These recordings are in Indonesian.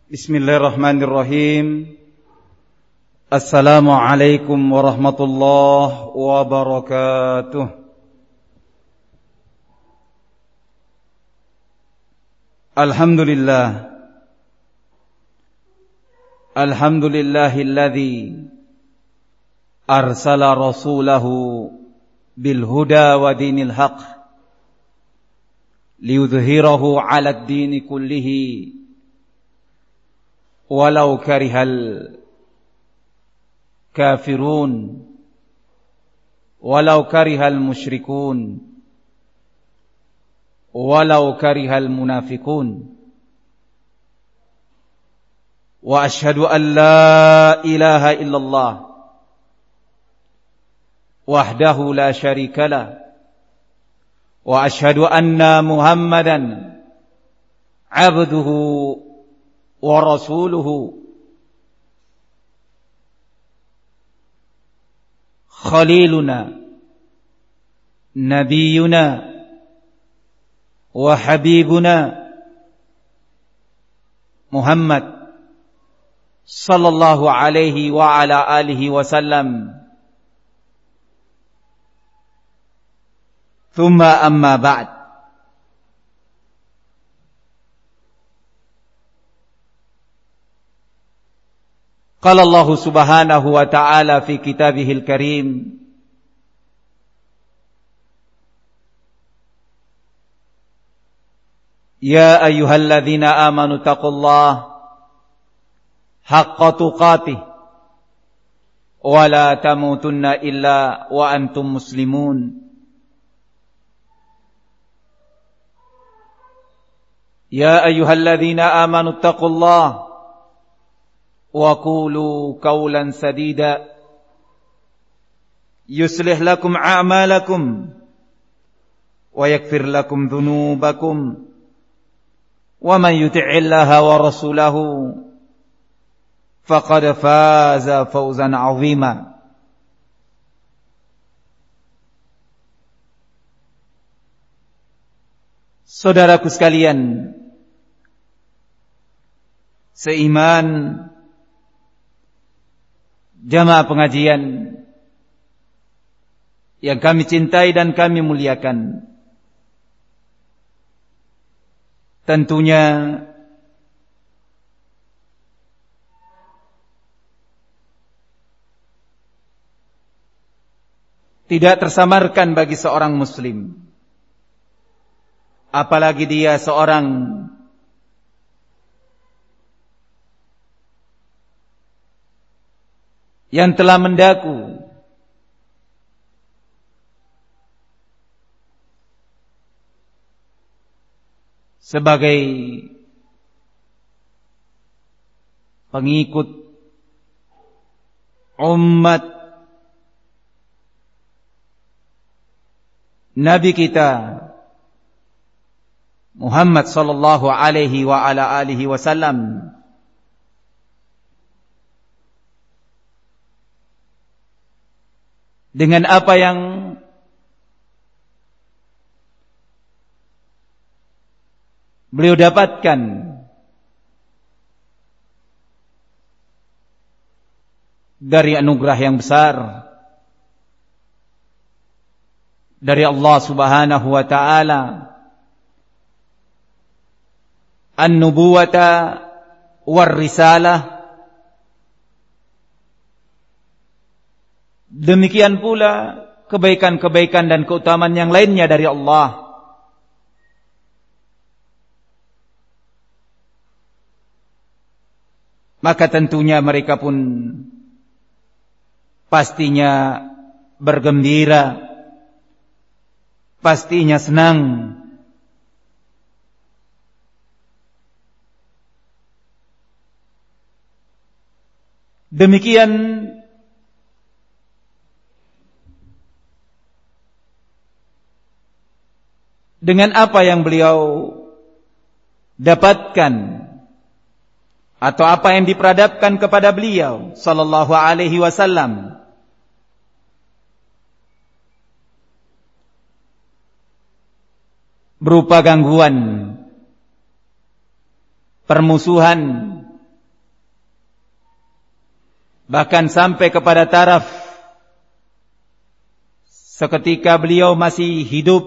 Bismillahirrahmanirrahim. Assalamualaikum warahmatullahi wabarakatuh. Alhamdulillah. Alhamdulillahilladzi arsala rasulahu bil huda wa dinil haqq liyudhhirahu 'alad dini kullihi walau karihal kafirun walau karihal musyrikun walau karihal munafiqun wa ashhadu an la ilaha illallah wahdahu la syarikalah wa ashhadu anna muhammadan abduhu wa rasuluhu khaliluna nabiyuna wa habibuna Muhammad sallallahu alaihi wa ala alihi wasallam. Thumma amma ba'd. Qala Allah subhanahu wa ta'ala fi kitabihil karim, ya ayyuhalladzina amanu taqullaha haqqa tuqatih wa la tamutunna illa wa antum muslimun. Ya ayyuhalladzina amanu taqullaha wa qulu qawlan sadida yuslih lakum a'malakum wa yaghfir lakum dhunubakum wa man yuti'illaha wa rasulahu faqad faza fawzan 'azima. Saudaraku sekalian seiman, jamaah pengajian yang kami cintai dan kami muliakan, tentunya tidak tersamarkan bagi seorang muslim, apalagi dia seorang yang telah mendaku sebagai pengikut umat Nabi kita Muhammad sallallahu alaihi wa ala alihi wasallam, dengan apa yang beliau dapatkan dari anugerah yang besar dari Allah subhanahu wa ta'ala, an-nubuwata war risalah. Demikian pula kebaikan-kebaikan dan keutamaan yang lainnya dari Allah. Maka tentunya mereka pun pastinya bergembira, pastinya senang demikian dengan apa yang beliau dapatkan atau apa yang diperadabkan kepada beliau sallallahu alaihi wasallam. Berupa gangguan, permusuhan, Bahkan sampai kepada taraf seketika beliau masih hidup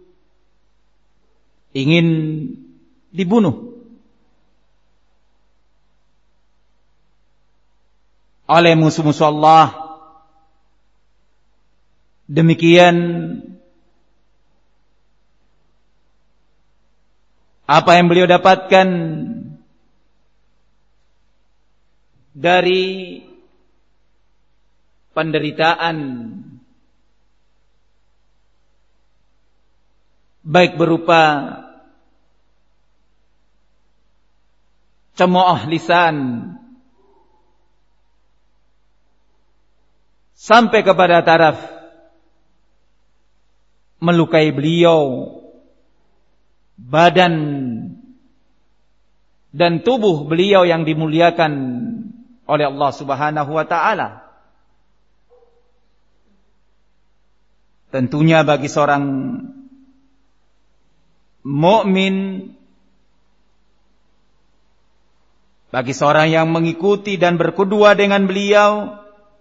ingin dibunuh oleh musuh-musuh Allah. Demikian apa yang beliau dapatkan dari penderitaan, baik berupa cemooh lisan sampai kepada taraf melukai beliau, badan dan tubuh beliau yang dimuliakan oleh Allah Subhanahu wa taala. Tentunya bagi seorang mukmin, bagi seorang yang mengikuti dan berkedua dengan beliau,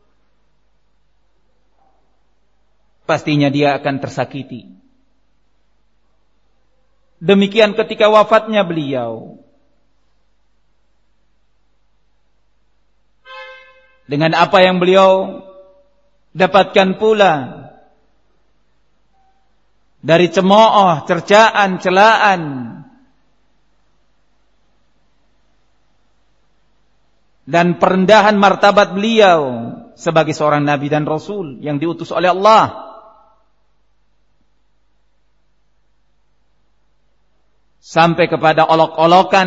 pastinya dia akan tersakiti. Demikian ketika wafatnya beliau. Dengan apa yang beliau dapatkan pula dari cemooh, cercaan, celaan dan perendahan martabat beliau sebagai seorang nabi dan rasul yang diutus oleh Allah. Sampai kepada olok-olokan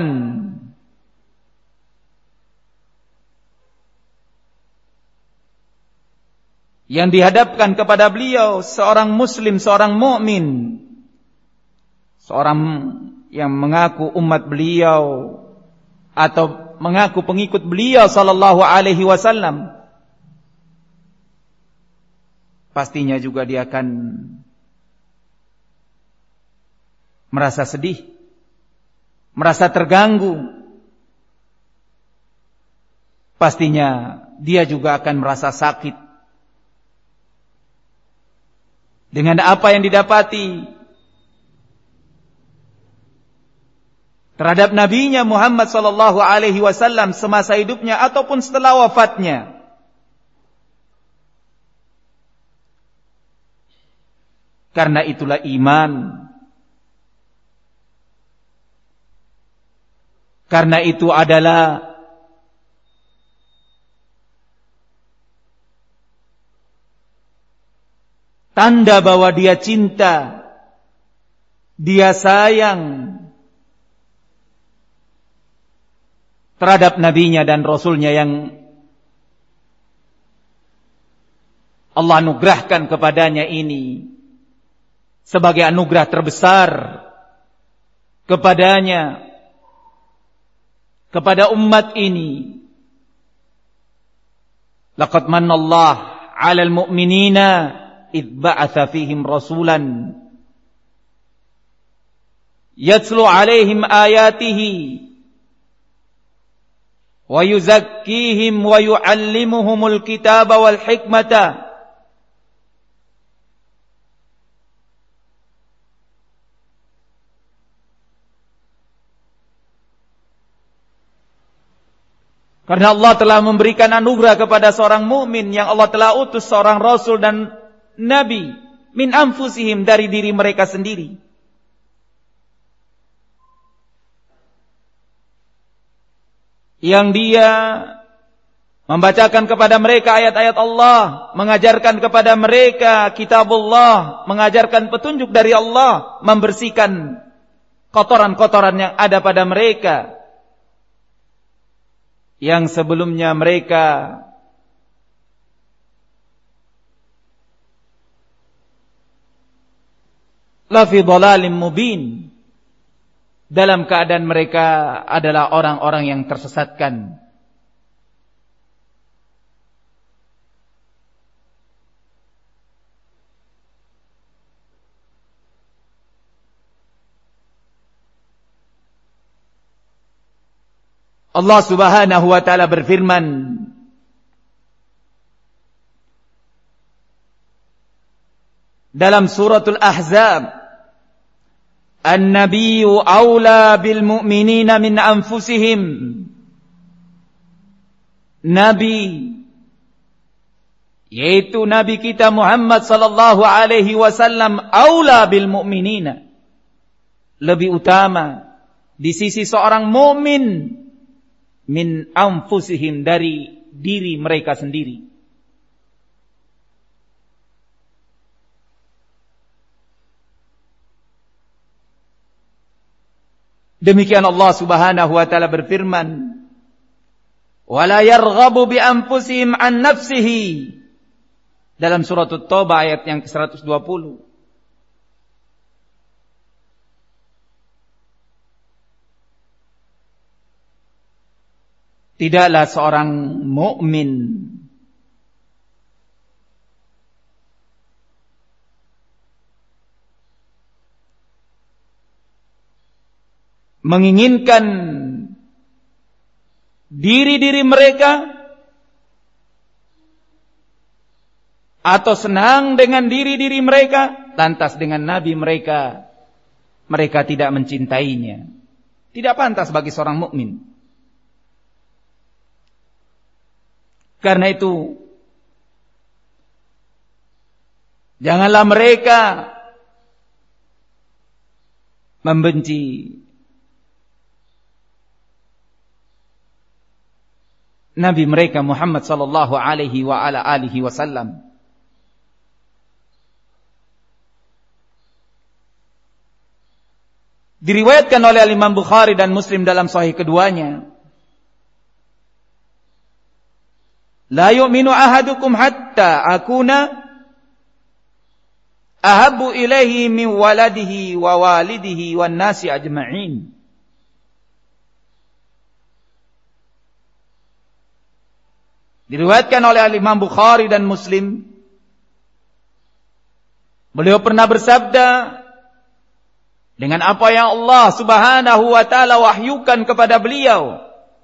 yang dihadapkan kepada beliau, seorang muslim, seorang mukmin, seorang yang mengaku umat beliau atau mengaku pengikut beliau sallallahu alaihi wasallam, pastinya juga dia akan merasa sedih, merasa terganggu. Pastinya dia juga akan merasa sakit dengan apa yang didapati terhadap nabinya Muhammad sallallahu alaihi wasallam semasa hidupnya ataupun setelah wafatnya. Karena itulah iman. Karena itu adalah tanda bahwa dia cinta, dia sayang terhadap nabinya dan rasulnya yang Allah anugerahkan kepadanya ini sebagai anugerah terbesar kepadanya, kepada umat ini. Laqad manallahu 'alal mu'minina idh ba'atha fihim rasulan yatlu 'alaihim ayatihi wa yuzakkihim wa yu'allimuhumul kitaba wal hikmata karena Allah telah memberikan anugerah kepada seorang mukmin yang Allah telah utus seorang rasul dan nabi min anfusihim, dari diri mereka sendiri. Yang dia membacakan kepada mereka ayat-ayat Allah, mengajarkan kepada mereka kitabullah, mengajarkan petunjuk dari Allah, membersihkan kotoran-kotoran yang ada pada mereka, yang sebelumnya mereka lafi dhalalim mubin, dalam keadaan mereka adalah orang-orang yang tersesatkan. Allah Subhanahu wa taala berfirman dalam suratul Ahzab, "An-nabiyyu aula bil mu'minina min anfusihim." Nabi, yaitu Nabi kita Muhammad sallallahu alaihi wasallam, aula bil mu'minina, lebih utama di sisi seorang mukmin min anfusihim, dari diri mereka sendiri. Demikian Allah Subhanahu wa taala berfirman, "Wala yarghabu bi anfusihim an nafsihi," dalam surat At-Taubah ayat yang ke-120. Tidaklah seorang mukmin menginginkan diri-diri mereka atau senang dengan diri-diri mereka, lantas dengan nabi mereka tidak mencintainya. Tidak pantas bagi seorang mukmin. Karena itu, janganlah mereka membenci Nabi mereka Muhammad sallallahu alaihi wa ala alihi wasallam. Diriwayatkan oleh Imam Bukhari dan Muslim dalam sahih keduanya, "La yu'minu ahadukum hatta akuna ahabbu ilaihi min waladihi wa walidihi wan nasi ajma'in." Diriwayatkan oleh Imam Bukhari dan Muslim, beliau pernah bersabda, dengan apa yang Allah Subhanahu wa taala wahyukan kepada beliau,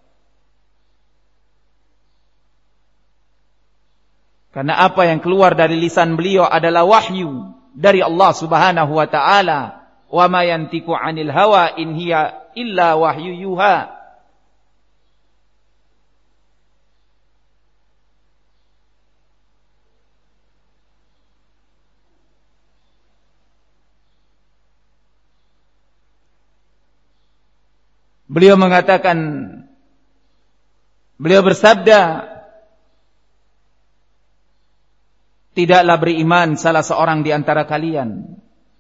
karena apa yang keluar dari lisan beliau adalah wahyu dari Allah Subhanahu wa taala. Wa ma yantiqu 'anil hawa in hiya illa wahyu yuha. Beliau mengatakan, beliau bersabda, "Tidaklah beriman salah seorang di antara kalian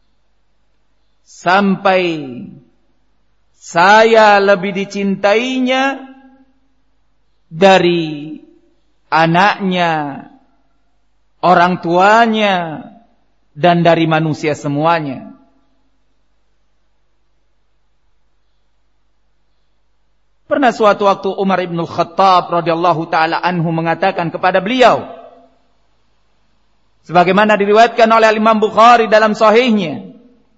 sampai saya lebih dicintainya dari anaknya, orang tuanya, dan dari manusia semuanya." Pernah suatu waktu Umar ibn Khattab radhiyallahu ta'ala anhu mengatakan kepada beliau, sebagaimana diriwayatkan oleh Imam Bukhari dalam sahihnya,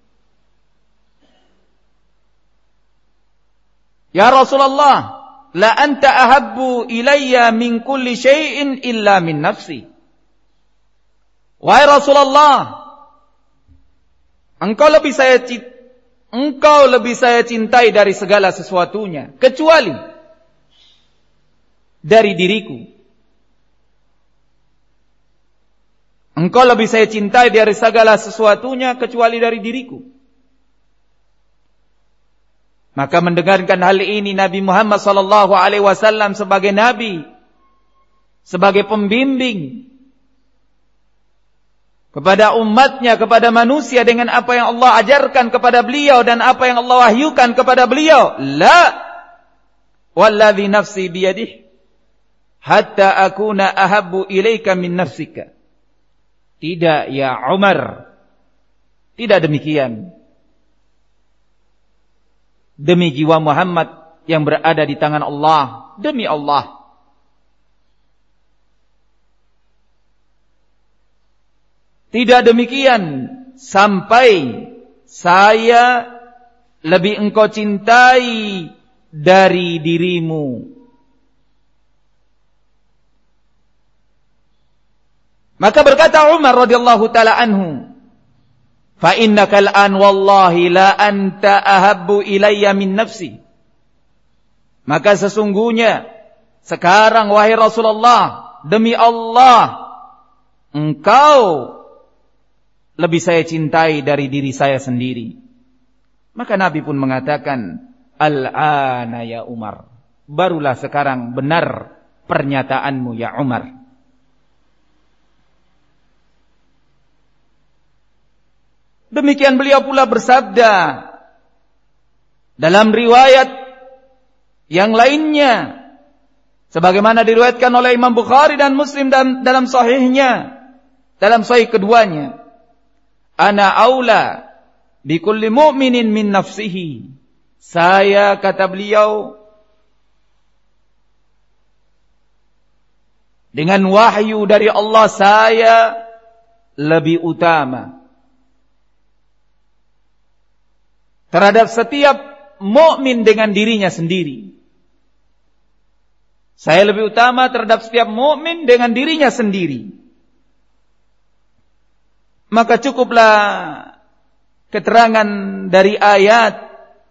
"Ya Rasulullah, la anta ahabbu ilayya min kulli syai'in illa min nafsi." Wahai Rasulullah, engkau lebih saya cintai dari segala sesuatunya, kecuali dari diriku. Engkau lebih saya cintai dari segala sesuatunya, kecuali dari diriku. Maka mendengarkan hal ini, Nabi Muhammad sallallahu alaihi wasallam sebagai nabi, sebagai pembimbing kepada umatnya, kepada manusia, dengan apa yang Allah ajarkan kepada beliau dan apa yang Allah wahyukan kepada beliau. La walladhi nafsi biyadih hatta akuna ahabbu ilaika min nafsika. Tidak ya Umar, tidak demikian. Demi jiwa Muhammad yang berada di tangan Allah, demi Allah, tidak demikian sampai saya lebih engkau cintai dari dirimu. Maka berkata Umar radhiyallahu taala anhu, fa innaka al-an wallahi la anta ahabbu ilayya min nafsi. Maka sesungguhnya sekarang wahai Rasulullah, demi Allah, engkau lebih saya cintai dari diri saya sendiri. Maka Nabi pun mengatakan, al-ana ya Umar. Barulah sekarang benar pernyataanmu ya Umar. Demikian beliau pula bersabda dalam riwayat yang lainnya, sebagaimana diriwayatkan oleh Imam Bukhari dan Muslim dan dalam sahihnya, dalam sahih keduanya, ana aula bi kulli mu'minin min nafsihi. Saya, kata beliau, dengan wahyu dari Allah, saya lebih utama terhadap setiap mukmin dengan dirinya sendiri. Saya lebih utama terhadap setiap mukmin dengan dirinya sendiri. Maka cukuplah keterangan dari ayat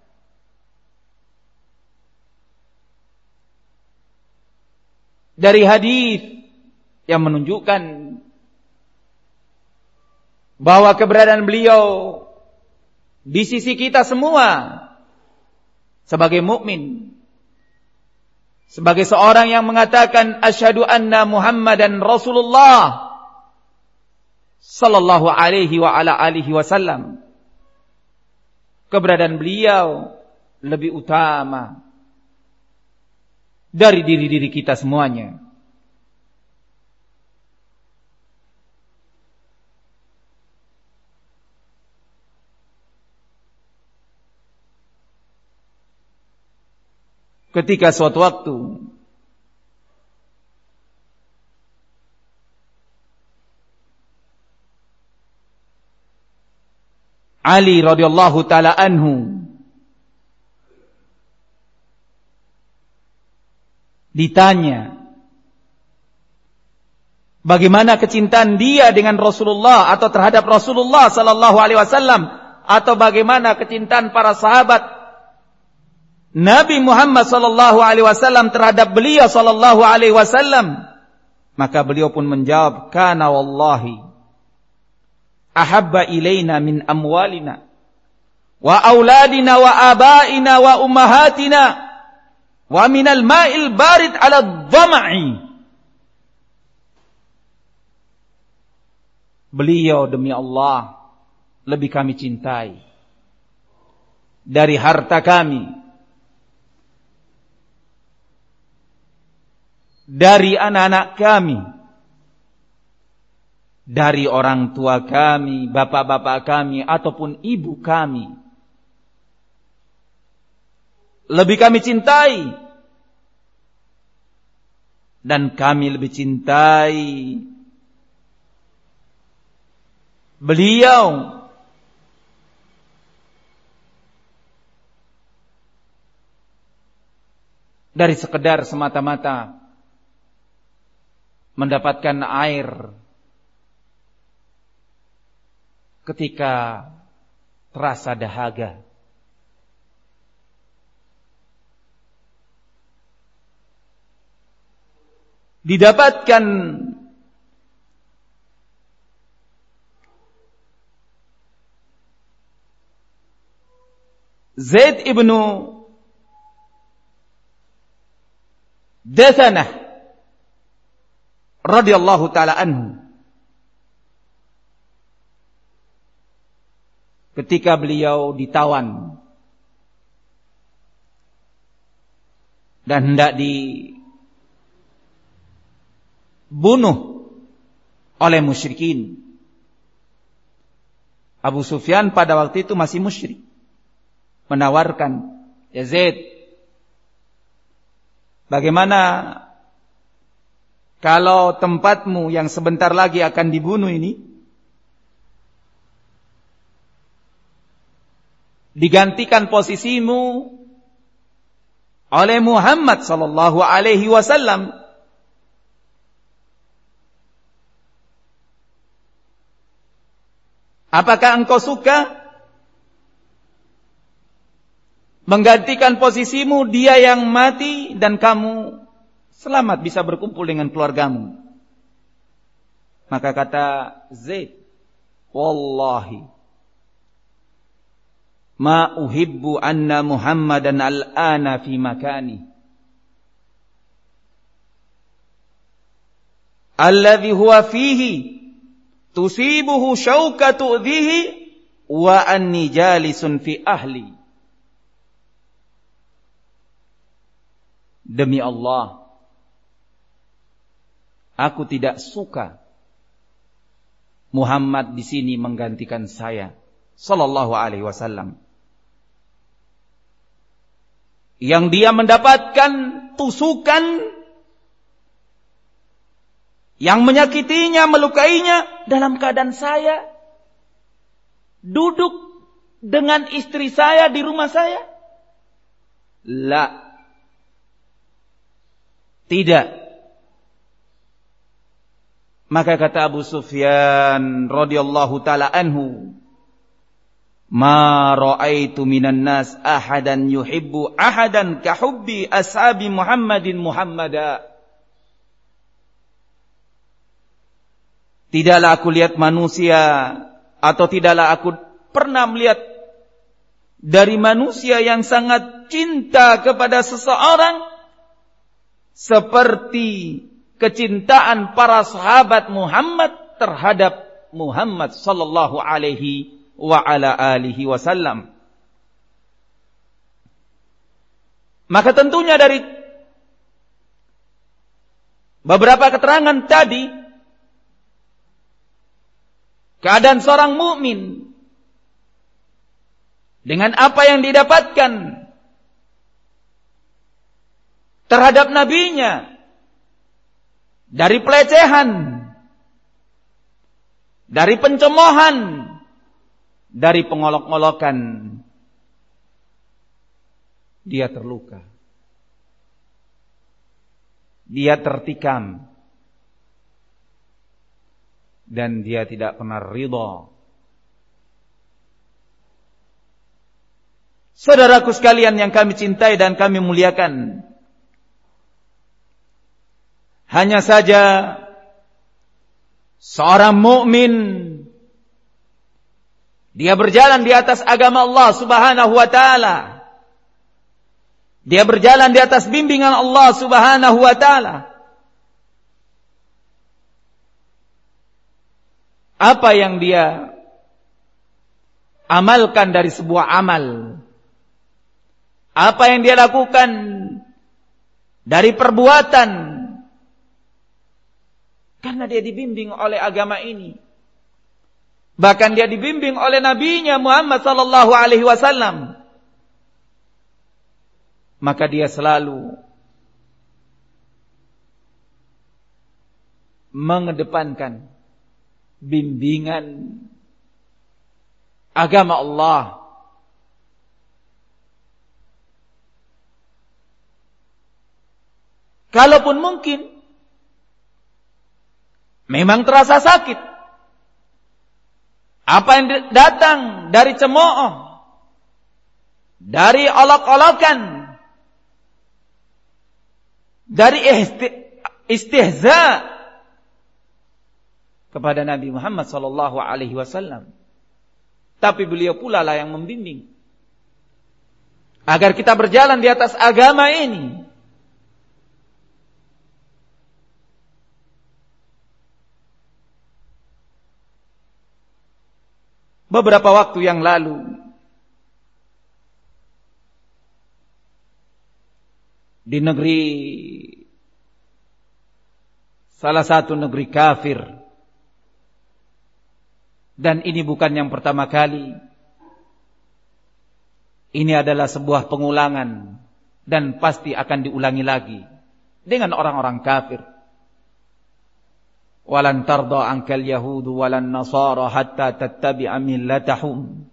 dari hadis yang menunjukkan bahwa keberadaan beliau di sisi kita semua sebagai mukmin, sebagai seorang yang mengatakan asyhadu anna Muhammadan Rasulullah sallallahu alaihi wa ala alihi wasallam. Keberadaan beliau lebih utama dari diri-diri kita semuanya. Ketika suatu waktu Ali radhiyallahu taala anhu ditanya bagaimana kecintaan dia dengan Rasulullah atau terhadap Rasulullah sallallahu alaihi wasallam, atau bagaimana kecintaan para sahabat Nabi Muhammad sallallahu alaihi wasallam terhadap beliau sallallahu alaihi wasallam, maka beliau pun menjawab, kana wallahi ahabba ilaina min amwalina wa auladina wa abaina wa ummahatina wa minal ma'il barid 'ala dhama'i. Beliau demi Allah lebih kami cintai dari harta kami, dari anak-anak kami, dari orang tua kami, bapak-bapak kami, ataupun ibu kami. Lebih kami cintai. Dan kami lebih cintai beliau dari sekedar semata-mata mendapatkan air ketika terasa dahaga. Didapatkan Zaid ibnu Dathanah radhiyallahu taala anhu, ketika beliau ditawan dan hendak dibunuh oleh musyrikin. Abu Sufyan pada waktu itu masih musyrik, menawarkan, ya Zaid, bagaimana kalau tempatmu yang sebentar lagi akan dibunuh ini digantikan posisimu oleh Muhammad sallallahu alaihi wasallam. Apakah engkau suka menggantikan posisimu dia yang mati dan kamu selamat bisa berkumpul dengan keluargamu? Maka kata Zaid, wallahi ma uhibbu anna Muhammadan al-ana fi makani alladhi huwa fihi tusibuhu syaukatu dhihi wa anni jalisun fi ahli. Demi Allah, aku tidak suka Muhammad di sini menggantikan saya sallallahu alaihi wasallam, yang dia mendapatkan tusukan yang menyakitinya, melukainya dalam keadaan saya duduk dengan istri saya di rumah saya. La, tidak. Maka kata Abu Sufyan radhiyallahu taala anhu, ma ra'aitu minan nas ahadan yuhibbu ahadan ka hubbi ashabi Muhammadin Muhammada. Tidaklah aku lihat manusia, atau tidaklah aku pernah melihat dari manusia yang sangat cinta kepada seseorang seperti kecintaan para sahabat Muhammad terhadap Muhammad sallallahu alaihi wa ala alihi wasallam. Maka tentunya dari beberapa keterangan tadi, keadaan seorang mukmin dengan apa yang didapatkan terhadap nabinya dari pelecehan, dari pencemoohan, dari pengolok-olokan, dia terluka, dia tertikam, dan dia tidak pernah ridha. Saudaraku sekalian yang kami cintai dan kami muliakan, hanya saja seorang mukmin dia berjalan di atas agama Allah Subhanahu wa taala. Dia berjalan di atas bimbingan Allah Subhanahu wa taala. Apa yang dia amalkan dari sebuah amal, apa yang dia lakukan dari perbuatan, karena dia dibimbing oleh agama ini, bahkan dia dibimbing oleh nabinya Muhammad sallallahu alaihi wasallam, maka dia selalu mengedepankan bimbingan agama Allah. Kalaupun mungkin memang terasa sakit apa yang datang dari cemooh, dari olok-olokan, dari istihza kepada Nabi Muhammad sallallahu alaihi wasallam. Tapi beliau pula lah yang membimbing agar kita berjalan di atas agama ini. Beberapa waktu yang lalu di negeri, salah satu negeri kafir, dan ini bukan yang pertama kali, ini adalah sebuah pengulangan dan pasti akan diulangi lagi dengan orang-orang kafir. Walan tarda ankal yahudu walan nasara hatta tattabi'a millatahum.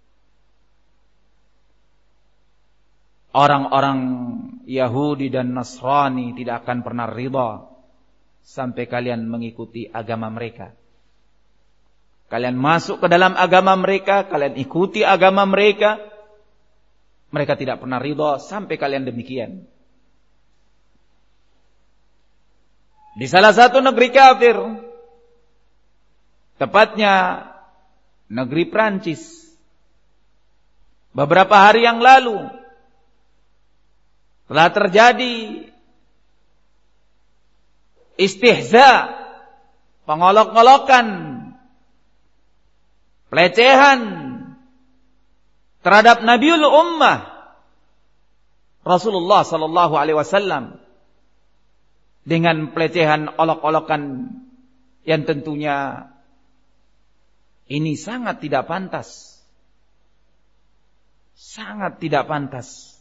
Orang-orang Yahudi dan Nasrani tidak akan pernah ridha sampai kalian mengikuti agama mereka. Kalian masuk ke dalam agama mereka, kalian ikuti agama mereka. Mereka tidak pernah ridha sampai kalian demikian. Di salah satu negeri kafir, tepatnya negeri Prancis, beberapa hari yang lalu telah terjadi istihza, pengolok-olokan, pelecehan terhadap Nabiul Ummah Rasulullah sallallahu alaihi wasallam dengan pelecehan olok-olokan yang tentunya ini sangat tidak pantas. Sangat tidak pantas.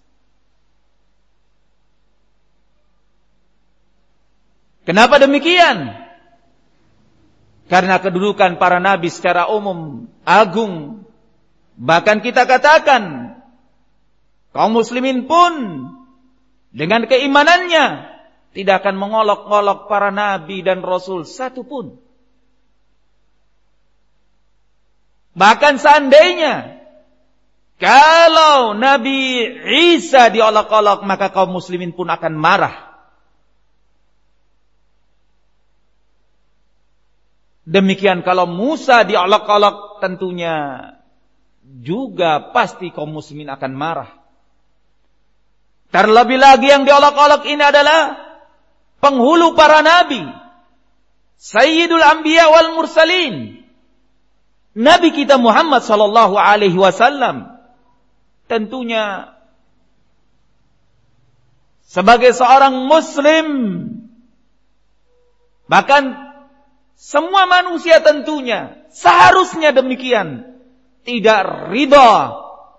Kenapa demikian? Karena kedudukan para nabi secara umum agung. Bahkan kita katakan kaum muslimin pun dengan keimanannya tidak akan mengolok-olok para nabi dan rasul satu pun. Bahkan seandainya kalau Nabi Isa diolok-olok, maka kaum muslimin pun akan marah. Demikian kalau Musa diolok-olok, tentunya juga pasti kaum muslimin akan marah. Terlebih lagi yang diolok-olok ini adalah penghulu para nabi, Sayyidul Anbiya wal Mursalin, Nabi kita Muhammad sallallahu alaihi wasallam. Tentunya sebagai seorang muslim, bahkan semua manusia tentunya seharusnya demikian, tidak ridha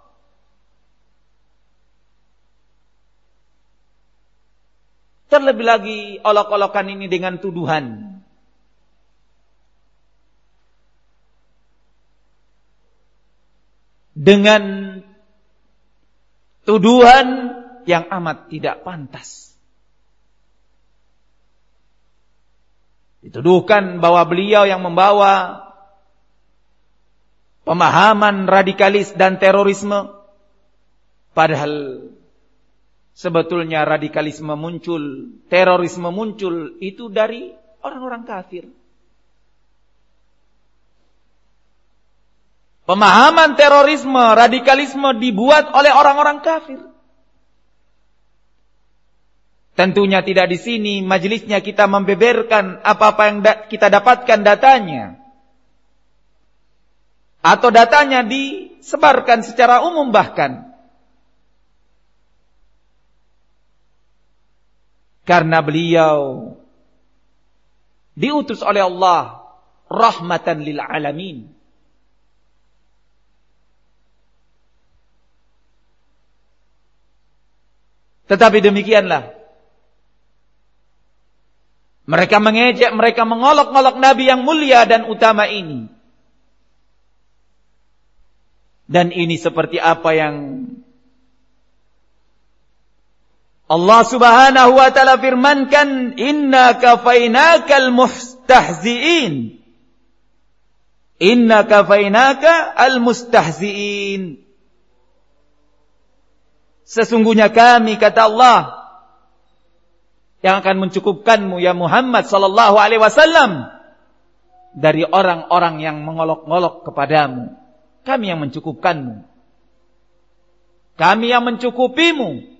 terlebih lagi olok-olokan ini dengan tuduhan. Dengan tuduhan yang amat tidak pantas. Dituduhkan bahwa beliau yang membawa pemahaman radikalis dan terorisme, padahal sebetulnya radikalisme muncul, terorisme muncul itu dari orang-orang kafir. Pemahaman terorisme, radikalisme dibuat oleh orang-orang kafir. Tentunya tidak di sini majelisnya kita membeberkan apa-apa yang kita dapatkan datanya. Atau datanya disebarkan secara umum bahkan. Karena beliau diutus oleh Allah rahmatan lil alamin. Tetapi demikianlah, mereka mengejek, mereka mengolok-olok Nabi yang mulia dan utama ini. Dan ini seperti apa yang Allah Subhanahu wa ta'ala firmankan, inna kafainakal mustahzi'in. Inna kafainaka al-mustahzi'in. Sesungguhnya kami, kata Allah, yang akan mencukupkanmu ya Muhammad sallallahu alaihi wasallam dari orang-orang yang mengolok-olok kepadamu. Kami yang mencukupkanmu. Kami yang mencukupimu.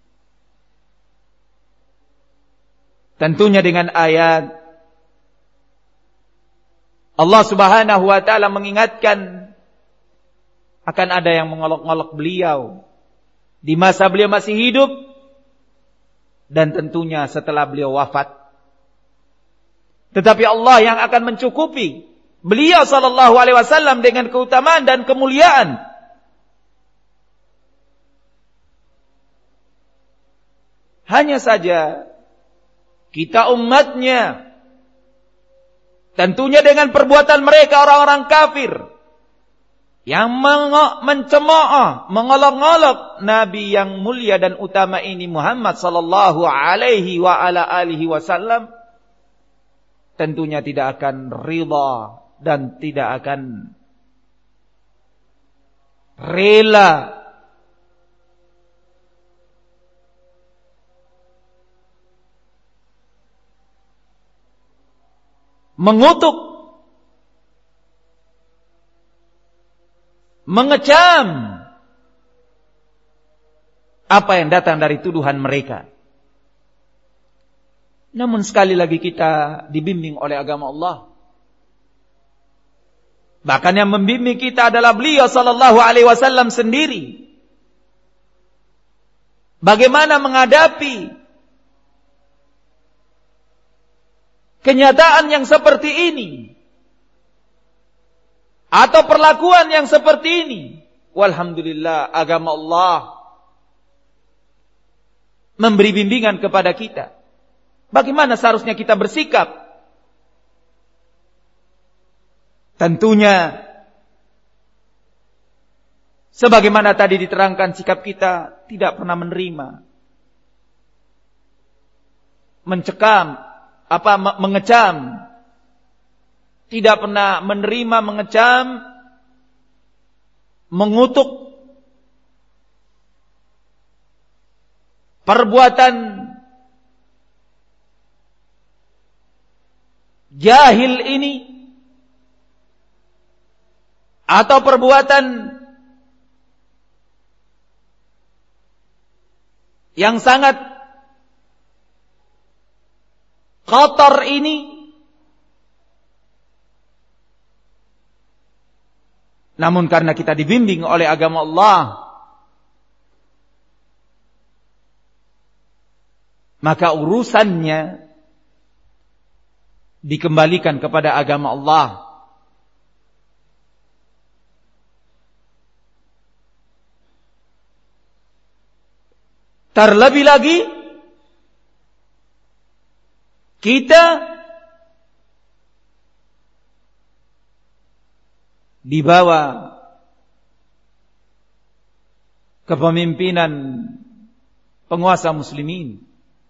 Tentunya dengan ayat Allah Subhanahu wa ta'ala mengingatkan akan ada yang mengolok-olok beliau di masa beliau masih hidup dan tentunya setelah beliau wafat. Tetapi Allah yang akan mencukupi beliau sallallahu alaihi wasallam dengan keutamaan dan kemuliaan. Hanya saja kita umatnya, tentunya dengan perbuatan mereka orang-orang kafir yang mencemooh, mengolok-olok Nabi yang mulia dan utama ini Muhammad sallallahu alaihi wa ala alihi wasallam, tentunya tidak akan ridha dan tidak akan rela mengutuk, mengecam apa yang datang dari tuduhan mereka. Namun sekali lagi kita dibimbing oleh agama Allah. Bahkan yang membimbing kita adalah beliau sallallahu alaihi wasallam sendiri. Bagaimana menghadapi kenyataan yang seperti ini atau perlakuan yang seperti ini. Walhamdulillah, agama Allah memberi bimbingan kepada kita. Bagaimana seharusnya kita bersikap? Tentunya sebagaimana tadi diterangkan, sikap kita tidak pernah menerima, mencekam, mengecam, tidak pernah menerima, mengecam, mengutuk perbuatan jahil ini atau perbuatan yang sangat kotor ini. Namun karena kita dibimbing oleh agama Allah, maka urusannya dikembalikan kepada agama Allah. Terlebih lagi kita dibawa kepemimpinan penguasa muslimin,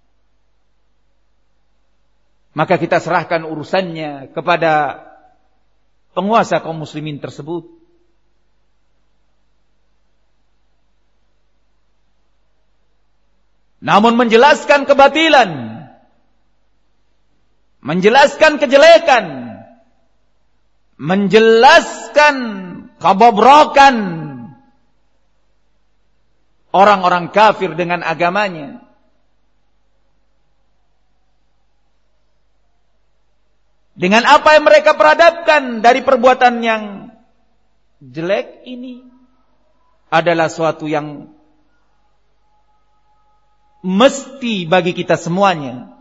maka kita serahkan urusannya kepada penguasa kaum muslimin tersebut. Namun menjelaskan kebatilan, menjelaskan kejelekan, menjelaskan kebobrokan orang-orang kafir dengan agamanya, dengan apa yang mereka peradabkan dari perbuatan yang jelek ini, adalah suatu yang mesti bagi kita semuanya.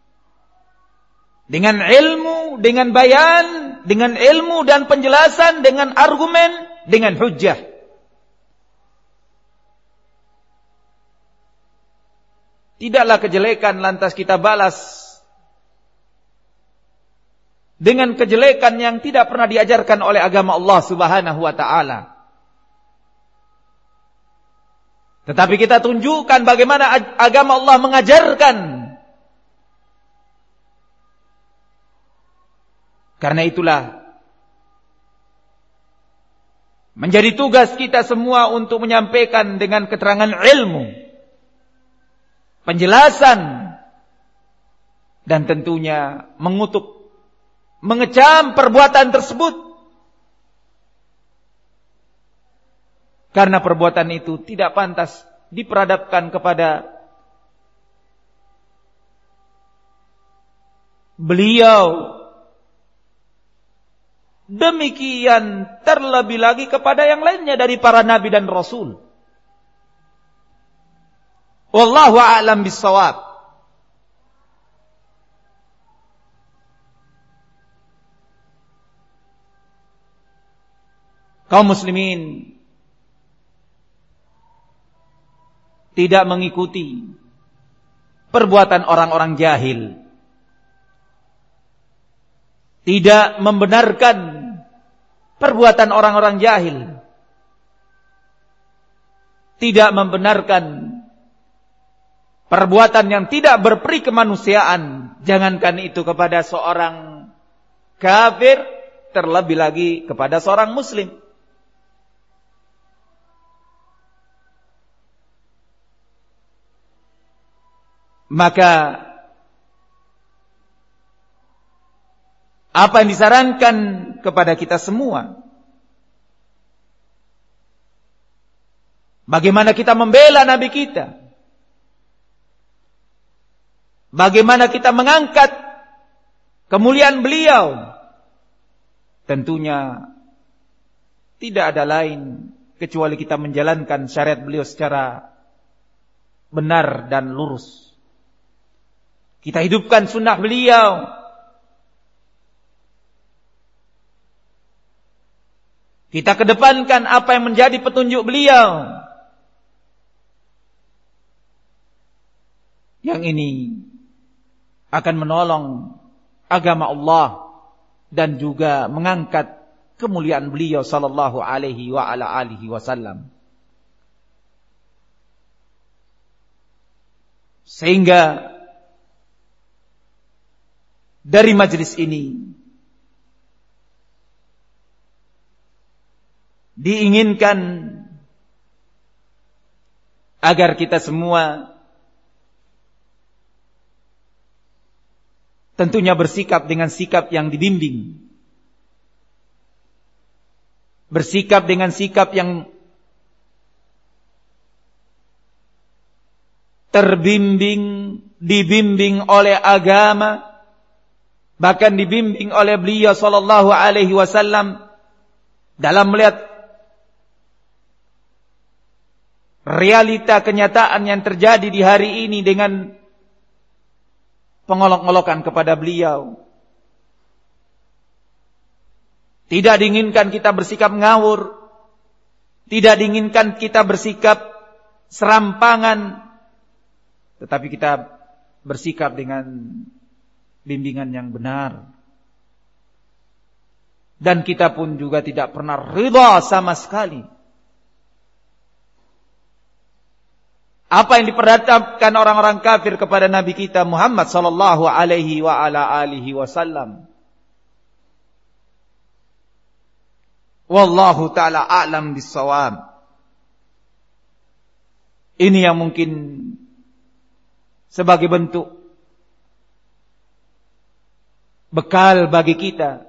Dengan ilmu, dengan bayan, dengan ilmu dan penjelasan, dengan argumen, dengan hujjah. Tidaklah kejelekan lantas kita balas dengan kejelekan yang tidak pernah diajarkan oleh agama Allah Subhanahu wa ta'ala. Tetapi kita tunjukkan bagaimana agama Allah mengajarkan. Karena itulah menjadi tugas kita semua untuk menyampaikan dengan keterangan ilmu, penjelasan, dan tentunya mengutuk, mengecam perbuatan tersebut. Karena perbuatan itu tidak pantas diperadabkan kepada beliau. Demikian terlebih lagi kepada yang lainnya dari para nabi dan rasul. Wallahu a'lam bissawab. Kaum muslimin tidak mengikuti perbuatan orang-orang jahil, tidak membenarkan perbuatan orang-orang jahil, tidak membenarkan perbuatan yang tidak berperi kemanusiaan, jangankan itu kepada seorang kafir, terlebih lagi kepada seorang muslim. Maka apa yang disarankan kepada kita semua, bagaimana kita membela Nabi kita, bagaimana kita mengangkat kemuliaan beliau, tentunya tidak ada lain kecuali kita menjalankan syariat beliau secara benar dan lurus. Kita hidupkan sunnah beliau. Kita kedepankan apa yang menjadi petunjuk beliau. Yang ini akan menolong agama Allah dan juga mengangkat kemuliaan beliau sallallahu alaihi wa ala alihi wasallam. Sehingga dari majelis ini diinginkan agar kita semua tentunya bersikap dengan sikap yang dibimbing, bersikap dengan sikap yang terbimbing, dibimbing oleh agama, bahkan dibimbing oleh beliau sallallahu alaihi wasallam dalam melihat realita kenyataan yang terjadi di hari ini dengan pengolok-olokan kepada beliau. Tidak diinginkan kita bersikap ngawur, tidak diinginkan kita bersikap serampangan, tetapi kita bersikap dengan bimbingan yang benar. Dan kita pun juga tidak pernah ridha sama sekali apa yang diperdatangkan orang-orang kafir kepada Nabi kita Muhammad sallallahu alaihi wa ala alihi wasallam. Wallahu ta'ala a'lam bis-shawab. Ini yang mungkin sebagai bentuk bekal bagi kita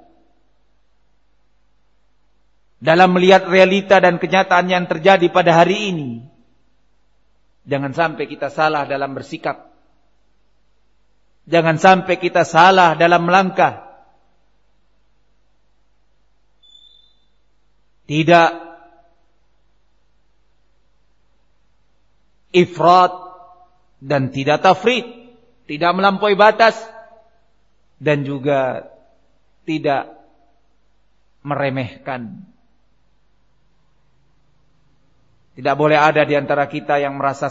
dalam melihat realita dan kenyataan yang terjadi pada hari ini. Jangan sampai kita salah dalam bersikap. Jangan sampai kita salah dalam melangkah. Tidak ifrat dan tidak tafrit, tidak melampaui batas, dan juga tidak meremehkan. Tidak boleh ada di antara kita yang merasa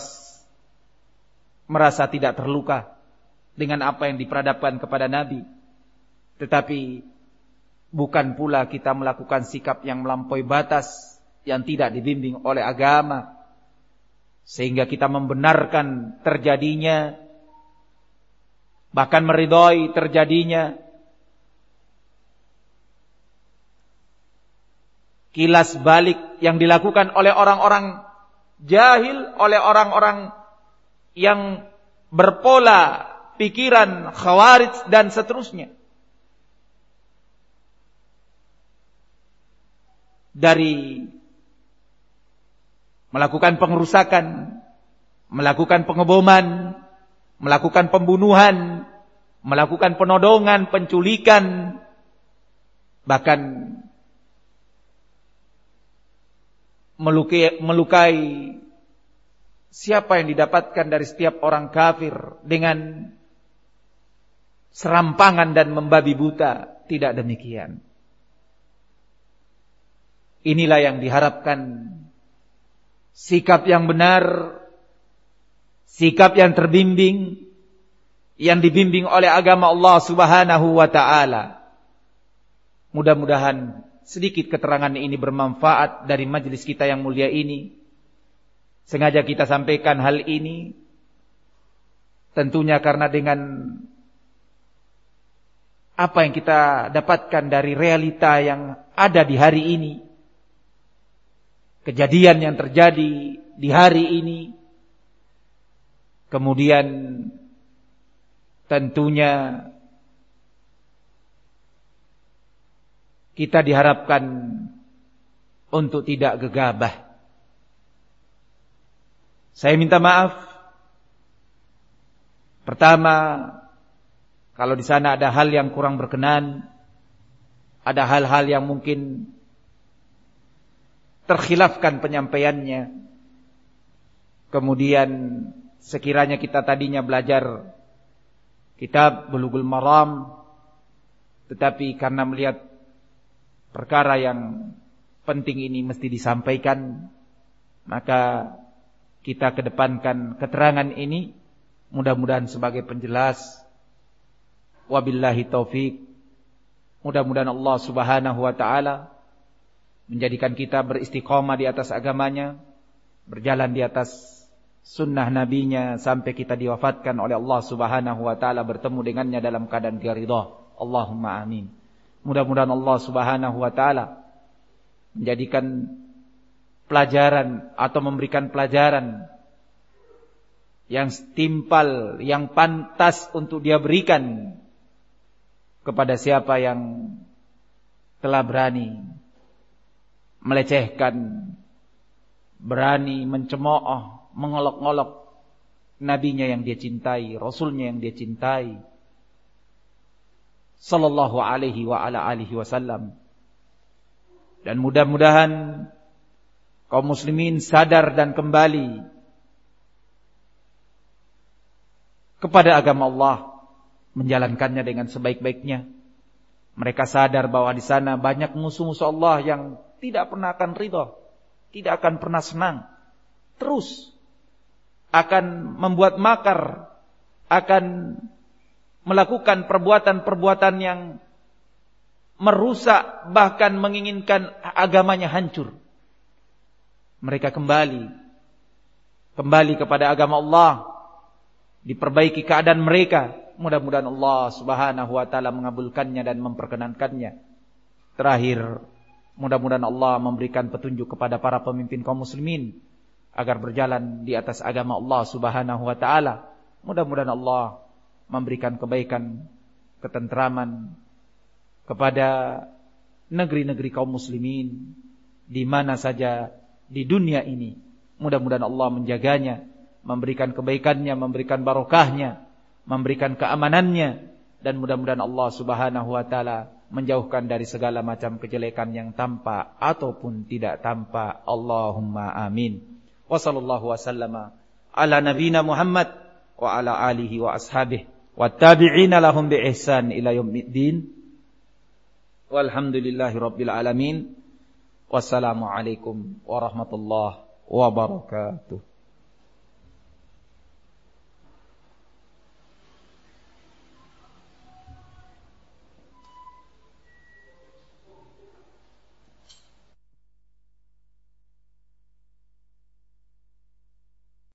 tidak terluka dengan apa yang diperhadapkan kepada Nabi. Tetapi bukan pula kita melakukan sikap yang melampaui batas, yang tidak dibimbing oleh agama, sehingga kita membenarkan terjadinya, bahkan meridhai terjadinya kilas balik yang dilakukan oleh orang-orang jahil, oleh orang-orang yang berpola pikiran khawarij dan seterusnya. Dari melakukan pengerusakan, melakukan pengeboman, melakukan pembunuhan, melakukan penodongan, penculikan, bahkan melukai siapa yang didapatkan dari setiap orang kafir dengan serampangan dan membabi buta. Tidak demikian. Inilah yang diharapkan, sikap yang benar, sikap yang terbimbing, yang dibimbing oleh agama Allah Subhanahu wa ta'ala. Mudah-mudahan sedikit keterangan ini bermanfaat dari majelis kita yang mulia ini. Sengaja kita sampaikan hal ini tentunya karena dengan apa yang kita dapatkan dari realita yang ada di hari ini, kejadian yang terjadi di hari ini. Kemudian tentunya kita diharapkan untuk tidak gegabah. Saya minta maaf. Pertama, kalau di sana ada hal yang kurang berkenan, ada hal-hal yang mungkin terkhilafkan penyampaiannya. Kemudian sekiranya kita tadinya belajar kitab Bulughul Maram, tetapi karena melihat perkara yang penting ini mesti disampaikan, maka kita kedepankan keterangan ini mudah-mudahan sebagai penjelas. Wabillahi taufik. Mudah-mudahan Allah Subhanahu wa taala menjadikan kita beristiqomah di atas agamanya, berjalan di atas sunnah nabinya sampai kita diwafatkan oleh Allah Subhanahu wa taala, bertemu dengannya dalam keadaan dia ridha. Allahumma amin. Mudah-mudahan Allah Subhanahu wa taala menjadikan pelajaran atau memberikan pelajaran yang setimpal, yang pantas untuk dia berikan kepada siapa yang telah berani melecehkan, berani mencemooh, mengolok-olok nabinya yang dia cintai, rasulnya yang dia cintai, sallallahu alaihi wa ala alihi wasallam. Dan mudah-mudahan kaum muslimin sadar dan kembali kepada agama Allah, menjalankannya dengan sebaik-baiknya. Mereka sadar bahwa di sana banyak musuh-musuh Allah yang tidak pernah akan ridha, tidak akan pernah senang, terus akan membuat makar, akan melakukan perbuatan-perbuatan yang merusak, bahkan menginginkan agamanya hancur. Mereka kembali kepada agama Allah, diperbaiki keadaan mereka. Mudah-mudahan Allah Subhanahu wa taala mengabulkannya dan memperkenankannya. Terakhir, mudah-mudahan Allah memberikan petunjuk kepada para pemimpin kaum muslimin agar berjalan di atas agama Allah Subhanahu wa taala. Mudah-mudahan Allah memberikan kebaikan, ketentraman kepada negeri-negeri kaum muslimin di mana saja di dunia ini. Mudah-mudahan Allah menjaganya, memberikan kebaikannya, memberikan barokahnya, memberikan keamanannya, dan mudah-mudahan Allah Subhanahu wa taala menjauhkan dari segala macam kejelekan yang tampak ataupun tidak tampak. Allahumma amin. Wa sallallahu wasallama ala nabiyina Muhammad wa ala alihi wa ashabihi wa tabi'ina lahum bi ihsan ila yaumiddin. Walhamdulillahi rabbil alamin. Wassalamu alaikum warahmatullahi wabarakatuh.